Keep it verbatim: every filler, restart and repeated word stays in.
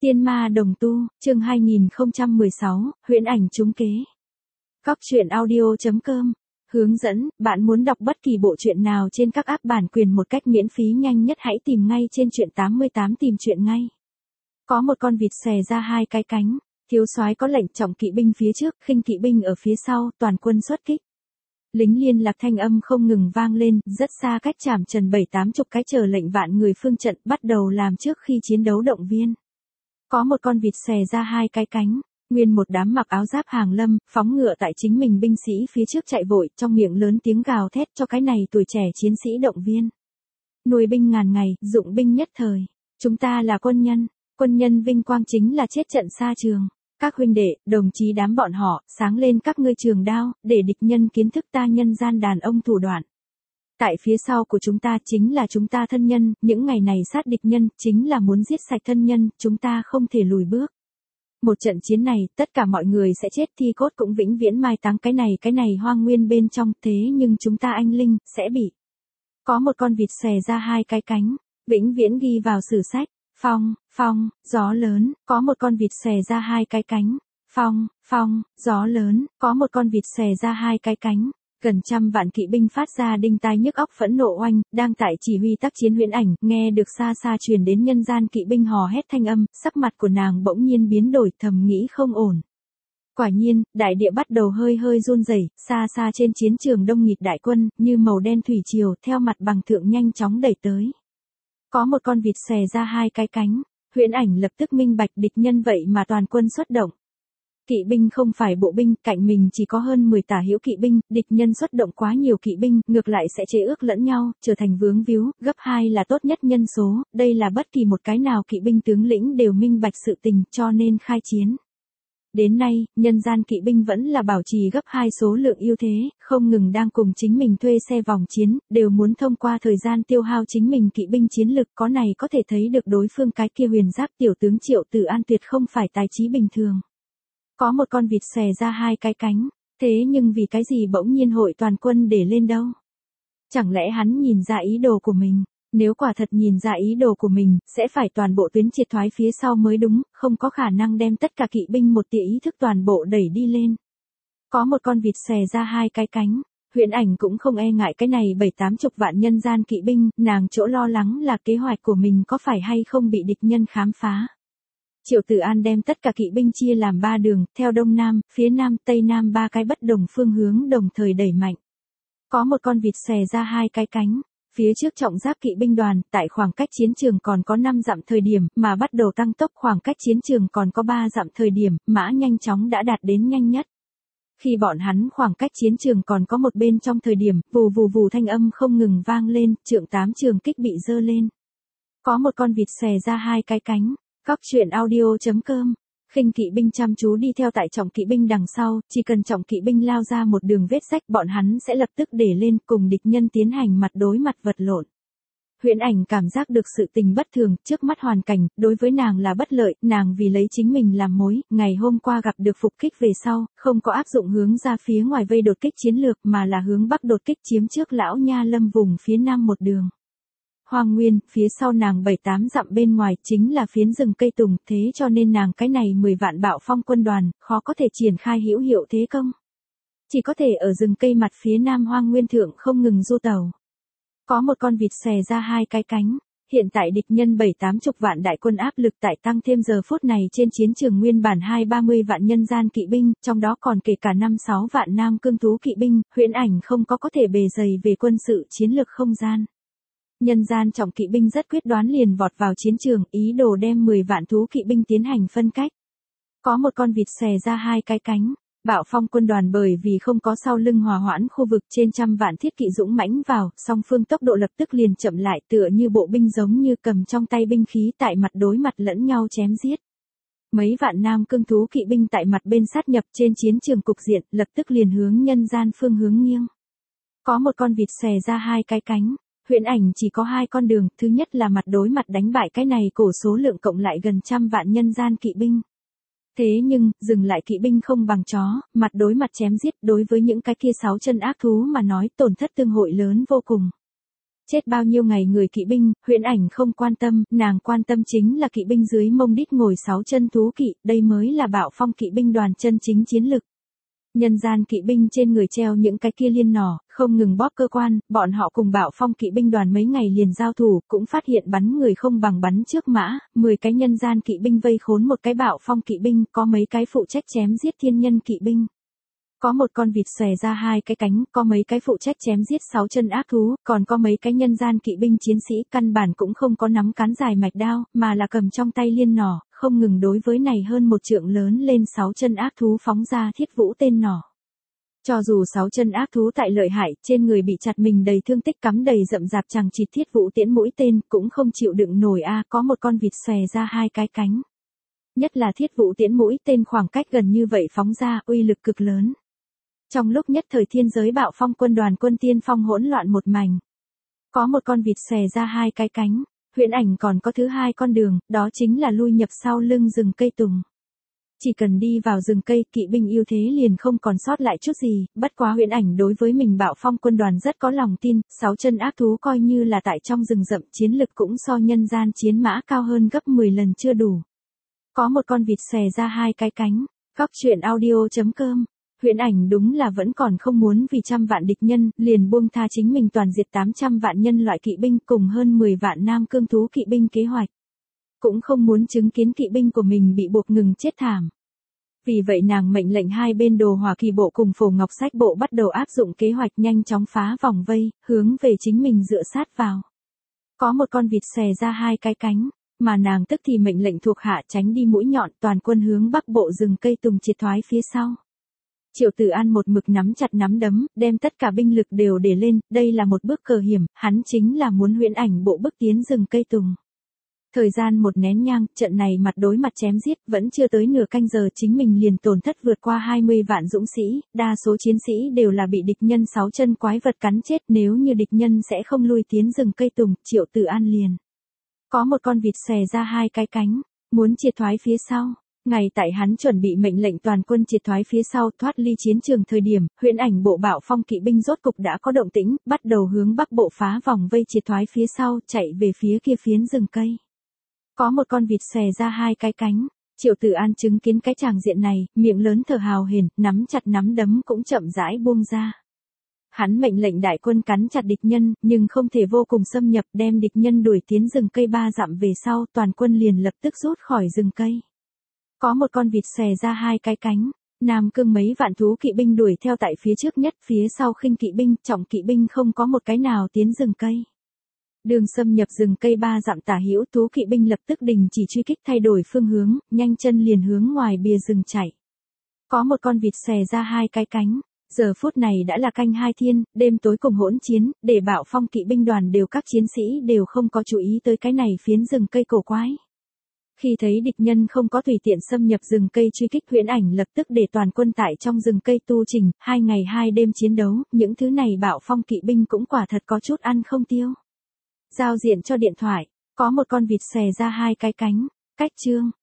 Tiên ma đồng tu, chương hai nghìn không trăm mười sáu, huyễn ảnh trúng kế. Góc truyện audio chấm com. Hướng dẫn, bạn muốn đọc bất kỳ bộ truyện nào trên các app bản quyền một cách miễn phí nhanh nhất hãy tìm ngay trên truyện tám mươi tám tìm truyện ngay. Có một con vịt xòe ra hai cái cánh, thiếu soái có lệnh trọng kỵ binh phía trước, khinh kỵ binh ở phía sau, toàn quân xuất kích. Lính liên lạc thanh âm không ngừng vang lên, rất xa cách Trảm Trần bảy tám chục cái chờ lệnh vạn người phương trận bắt đầu làm trước khi chiến đấu động viên. Có một con vịt xòe ra hai cái cánh, nguyên một đám mặc áo giáp hàng lâm, phóng ngựa tại chính mình binh sĩ phía trước chạy vội, trong miệng lớn tiếng gào thét cho cái này tuổi trẻ chiến sĩ động viên. Nuôi binh ngàn ngày, dụng binh nhất thời. Chúng ta là quân nhân, quân nhân vinh quang chính là chết trận xa trường. Các huynh đệ, đồng chí đám bọn họ, sáng lên các ngươi trường đao, để địch nhân kiến thức ta nhân gian đàn ông thủ đoạn. Tại phía sau của chúng ta chính là chúng ta thân nhân, những ngày này sát địch nhân, chính là muốn giết sạch thân nhân, chúng ta không thể lùi bước. Một trận chiến này, tất cả mọi người sẽ chết, thi cốt cũng vĩnh viễn mai táng cái này cái này hoang nguyên bên trong, thế nhưng chúng ta anh linh, sẽ bị. Có một con vịt xòe ra hai cái cánh, vĩnh viễn ghi vào sử sách. Phong, phong, gió lớn, có một con vịt xòe ra hai cái cánh. Phong, phong, gió lớn, có một con vịt xòe ra hai cái cánh. Gần trăm vạn kỵ binh phát ra đinh tai nhức óc phẫn nộ oanh, đang tại chỉ huy tác chiến huyễn ảnh, nghe được xa xa truyền đến nhân gian kỵ binh hò hét thanh âm, sắc mặt của nàng bỗng nhiên biến đổi, thầm nghĩ không ổn. Quả nhiên, đại địa bắt đầu hơi hơi run rẩy, xa xa trên chiến trường đông nghịt đại quân, như màu đen thủy triều, theo mặt bằng thượng nhanh chóng đẩy tới. Có một con vịt xòe ra hai cái cánh, huyễn ảnh lập tức minh bạch địch nhân vậy mà toàn quân xuất động. Kỵ binh không phải bộ binh, cạnh mình chỉ có hơn mười tả hữu kỵ binh, địch nhân xuất động quá nhiều kỵ binh, ngược lại sẽ chế ước lẫn nhau, trở thành vướng víu, gấp hai là tốt nhất nhân số, đây là bất kỳ một cái nào kỵ binh tướng lĩnh đều minh bạch sự tình, cho nên khai chiến. Đến nay, nhân gian kỵ binh vẫn là bảo trì gấp hai số lượng ưu thế, không ngừng đang cùng chính mình thuê xe vòng chiến, đều muốn thông qua thời gian tiêu hao chính mình kỵ binh chiến lực, có này có thể thấy được đối phương cái kia huyền giáp tiểu tướng Triệu Tử An tuyệt không phải tài trí bình thường. Có một con vịt xòe ra hai cái cánh, thế nhưng vì cái gì bỗng nhiên hội toàn quân để lên đâu? Chẳng lẽ hắn nhìn ra ý đồ của mình? Nếu quả thật nhìn ra ý đồ của mình, sẽ phải toàn bộ tuyến triệt thoái phía sau mới đúng, không có khả năng đem tất cả kỵ binh một tia ý thức toàn bộ đẩy đi lên. Có một con vịt xòe ra hai cái cánh, huyễn ảnh cũng không e ngại cái này bảy tám chục vạn nhân gian kỵ binh, nàng chỗ lo lắng là kế hoạch của mình có phải hay không bị địch nhân khám phá. Triệu Tử An đem tất cả kỵ binh chia làm ba đường, theo đông nam, phía nam, tây nam ba cái bất đồng phương hướng đồng thời đẩy mạnh. Có một con vịt xòe ra hai cái cánh, phía trước trọng giáp kỵ binh đoàn, tại khoảng cách chiến trường còn có năm dặm thời điểm, mà bắt đầu tăng tốc khoảng cách chiến trường còn có ba dặm thời điểm, mã nhanh chóng đã đạt đến nhanh nhất. Khi bọn hắn khoảng cách chiến trường còn có một bên trong thời điểm, vù vù vù thanh âm không ngừng vang lên, trượng tám trường kích bị dơ lên. Có một con vịt xòe ra hai cái cánh. Góc truyện audio chấm com. Khinh kỵ binh chăm chú đi theo tại trọng kỵ binh đằng sau, chỉ cần trọng kỵ binh lao ra một đường vết rách bọn hắn sẽ lập tức để lên cùng địch nhân tiến hành mặt đối mặt vật lộn. Huyễn ảnh cảm giác được sự tình bất thường, trước mắt hoàn cảnh, đối với nàng là bất lợi, nàng vì lấy chính mình làm mối, ngày hôm qua gặp được phục kích về sau, không có áp dụng hướng ra phía ngoài vây đột kích chiến lược mà là hướng bắc đột kích chiếm trước lão nha lâm vùng phía nam một đường. Hoang nguyên, phía sau nàng bảy tám dặm bên ngoài chính là phiến rừng cây tùng, thế cho nên nàng cái này mười vạn bạo phong quân đoàn, khó có thể triển khai hữu hiệu thế công. Chỉ có thể ở rừng cây mặt phía nam hoang nguyên thượng không ngừng du tàu. Có một con vịt xòe ra hai cái cánh, hiện tại địch nhân bảy tám chục vạn đại quân áp lực tại tăng thêm giờ phút này trên chiến trường nguyên bản hai ba mươi vạn nhân gian kỵ binh, trong đó còn kể cả năm sáu vạn nam cương thú kỵ binh, huyễn ảnh không có có thể bề dày về quân sự chiến lược không gian. Nhân gian trọng kỵ binh rất quyết đoán liền vọt vào chiến trường, ý đồ đem mười vạn thú kỵ binh tiến hành phân cách. Có một con vịt xòe ra hai cái cánh, bạo phong quân đoàn bởi vì không có sau lưng hòa hoãn khu vực trên trăm vạn thiết kỵ dũng mãnh vào, song phương tốc độ lập tức liền chậm lại tựa như bộ binh giống như cầm trong tay binh khí tại mặt đối mặt lẫn nhau chém giết. Mấy vạn nam cương thú kỵ binh tại mặt bên sát nhập trên chiến trường cục diện, lập tức liền hướng nhân gian phương hướng nghiêng. Có một con vịt xòe ra hai cái cánh. Huyễn ảnh chỉ có hai con đường, thứ nhất là mặt đối mặt đánh bại cái này cổ số lượng cộng lại gần trăm vạn nhân gian kỵ binh. Thế nhưng, dừng lại kỵ binh không bằng chó, mặt đối mặt chém giết đối với những cái kia sáu chân ác thú mà nói tổn thất tương hội lớn vô cùng. Chết bao nhiêu ngày người kỵ binh, Huyễn Ảnh không quan tâm, nàng quan tâm chính là kỵ binh dưới mông đít ngồi sáu chân thú kỵ, đây mới là Bạo Phong kỵ binh đoàn chân chính chiến lực. Nhân gian kỵ binh trên người treo những cái kia liên nỏ, không ngừng bóp cơ quan, bọn họ cùng Bạo Phong kỵ binh đoàn mấy ngày liền giao thủ, cũng phát hiện bắn người không bằng bắn trước mã, mười cái nhân gian kỵ binh vây khốn một cái Bạo Phong kỵ binh, có mấy cái phụ trách chém giết thiên nhân kỵ binh. Có một con vịt xòe ra hai cái cánh, có mấy cái phụ trách chém giết sáu chân ác thú, còn có mấy cái nhân gian kỵ binh chiến sĩ căn bản cũng không có nắm cán dài mạch đao, mà là cầm trong tay liên nỏ, không ngừng đối với này hơn một trượng lớn lên sáu chân ác thú phóng ra thiết vũ tên nỏ. Cho dù sáu chân ác thú tại lợi hại, trên người bị chặt mình đầy thương tích cắm đầy rậm rạp chằng chịt thiết vũ tiễn mũi tên, cũng không chịu đựng nổi a, có một con vịt xòe ra hai cái cánh. Nhất là thiết vũ tiễn mũi tên khoảng cách gần như vậy phóng ra, uy lực cực lớn. Trong lúc nhất thời thiên giới Bạo Phong quân đoàn quân tiên phong hỗn loạn một mảnh. Có một con vịt xòe ra hai cái cánh, Huyễn Ảnh còn có thứ hai con đường, đó chính là lui nhập sau lưng rừng cây tùng. Chỉ cần đi vào rừng cây, kỵ binh ưu thế liền không còn sót lại chút gì, bất quá Huyễn Ảnh đối với mình Bạo Phong quân đoàn rất có lòng tin, sáu chân ác thú coi như là tại trong rừng rậm chiến lực cũng so nhân gian chiến mã cao hơn gấp mười lần chưa đủ. Có một con vịt xòe ra hai cái cánh, góc truyện audio chấm com. Huyễn Ảnh đúng là vẫn còn không muốn vì trăm vạn địch nhân, liền buông tha chính mình toàn diệt tám trăm vạn nhân loại kỵ binh cùng hơn mười vạn nam cương thú kỵ binh kế hoạch. Cũng không muốn chứng kiến kỵ binh của mình bị buộc ngừng chết thảm. Vì vậy nàng mệnh lệnh hai bên Đồ Hỏa Kỳ bộ cùng Phổ Ngọc Sách bộ bắt đầu áp dụng kế hoạch nhanh chóng phá vòng vây, hướng về chính mình dựa sát vào. Có một con vịt xòe ra hai cái cánh, mà nàng tức thì mệnh lệnh thuộc hạ tránh đi mũi nhọn, toàn quân hướng bắc bộ rừng cây tùng triệt thoái phía sau. Triệu Tử An một mực nắm chặt nắm đấm, đem tất cả binh lực đều để lên, đây là một bước cờ hiểm, hắn chính là muốn Huyễn Ảnh bộ bức tiến rừng cây tùng. Thời gian một nén nhang, trận này mặt đối mặt chém giết, vẫn chưa tới nửa canh giờ chính mình liền tổn thất vượt qua hai mươi vạn dũng sĩ, đa số chiến sĩ đều là bị địch nhân sáu chân quái vật cắn chết, nếu như địch nhân sẽ không lui tiến rừng cây tùng, Triệu Tử An liền. Có một con vịt xòe ra hai cái cánh, muốn triệt thoái phía sau. Ngày tại hắn chuẩn bị mệnh lệnh toàn quân triệt thoái phía sau thoát ly chiến trường thời điểm, Huyễn Ảnh bộ Bạo Phong kỵ binh rốt cục đã có động tĩnh, bắt đầu hướng bắc bộ phá vòng vây triệt thoái phía sau, chạy về phía kia phiến rừng cây. Có một con vịt xòe ra hai cái cánh, Triệu Tử An chứng kiến cái tràng diện này, miệng lớn thở hào hển, nắm chặt nắm đấm cũng chậm rãi buông ra. Hắn mệnh lệnh đại quân cắn chặt địch nhân, nhưng không thể vô cùng xâm nhập, đem địch nhân đuổi tiến rừng cây ba dặm về sau, toàn quân liền lập tức rút khỏi rừng cây. Có một con vịt xòe ra hai cái cánh, Nam Cương mấy vạn thú kỵ binh đuổi theo tại phía trước nhất, phía sau khinh kỵ binh, trọng kỵ binh không có một cái nào tiến rừng cây. Đường xâm nhập rừng cây ba dặm tả hữu, thú kỵ binh lập tức đình chỉ truy kích, thay đổi phương hướng, nhanh chân liền hướng ngoài bìa rừng chạy. Có một con vịt xòe ra hai cái cánh, giờ phút này đã là canh hai thiên, đêm tối cùng hỗn chiến, để Bạo Phong kỵ binh đoàn đều các chiến sĩ đều không có chú ý tới cái này phiến rừng cây cổ quái. Khi thấy địch nhân không có tùy tiện xâm nhập rừng cây truy kích, Huyễn Ảnh lập tức để toàn quân tại trong rừng cây tu trình, hai ngày hai đêm chiến đấu, những thứ này Bạo Phong kỵ binh cũng quả thật có chút ăn không tiêu. Giao diện cho điện thoại, có một con vịt xòe ra hai cái cánh, cách chương.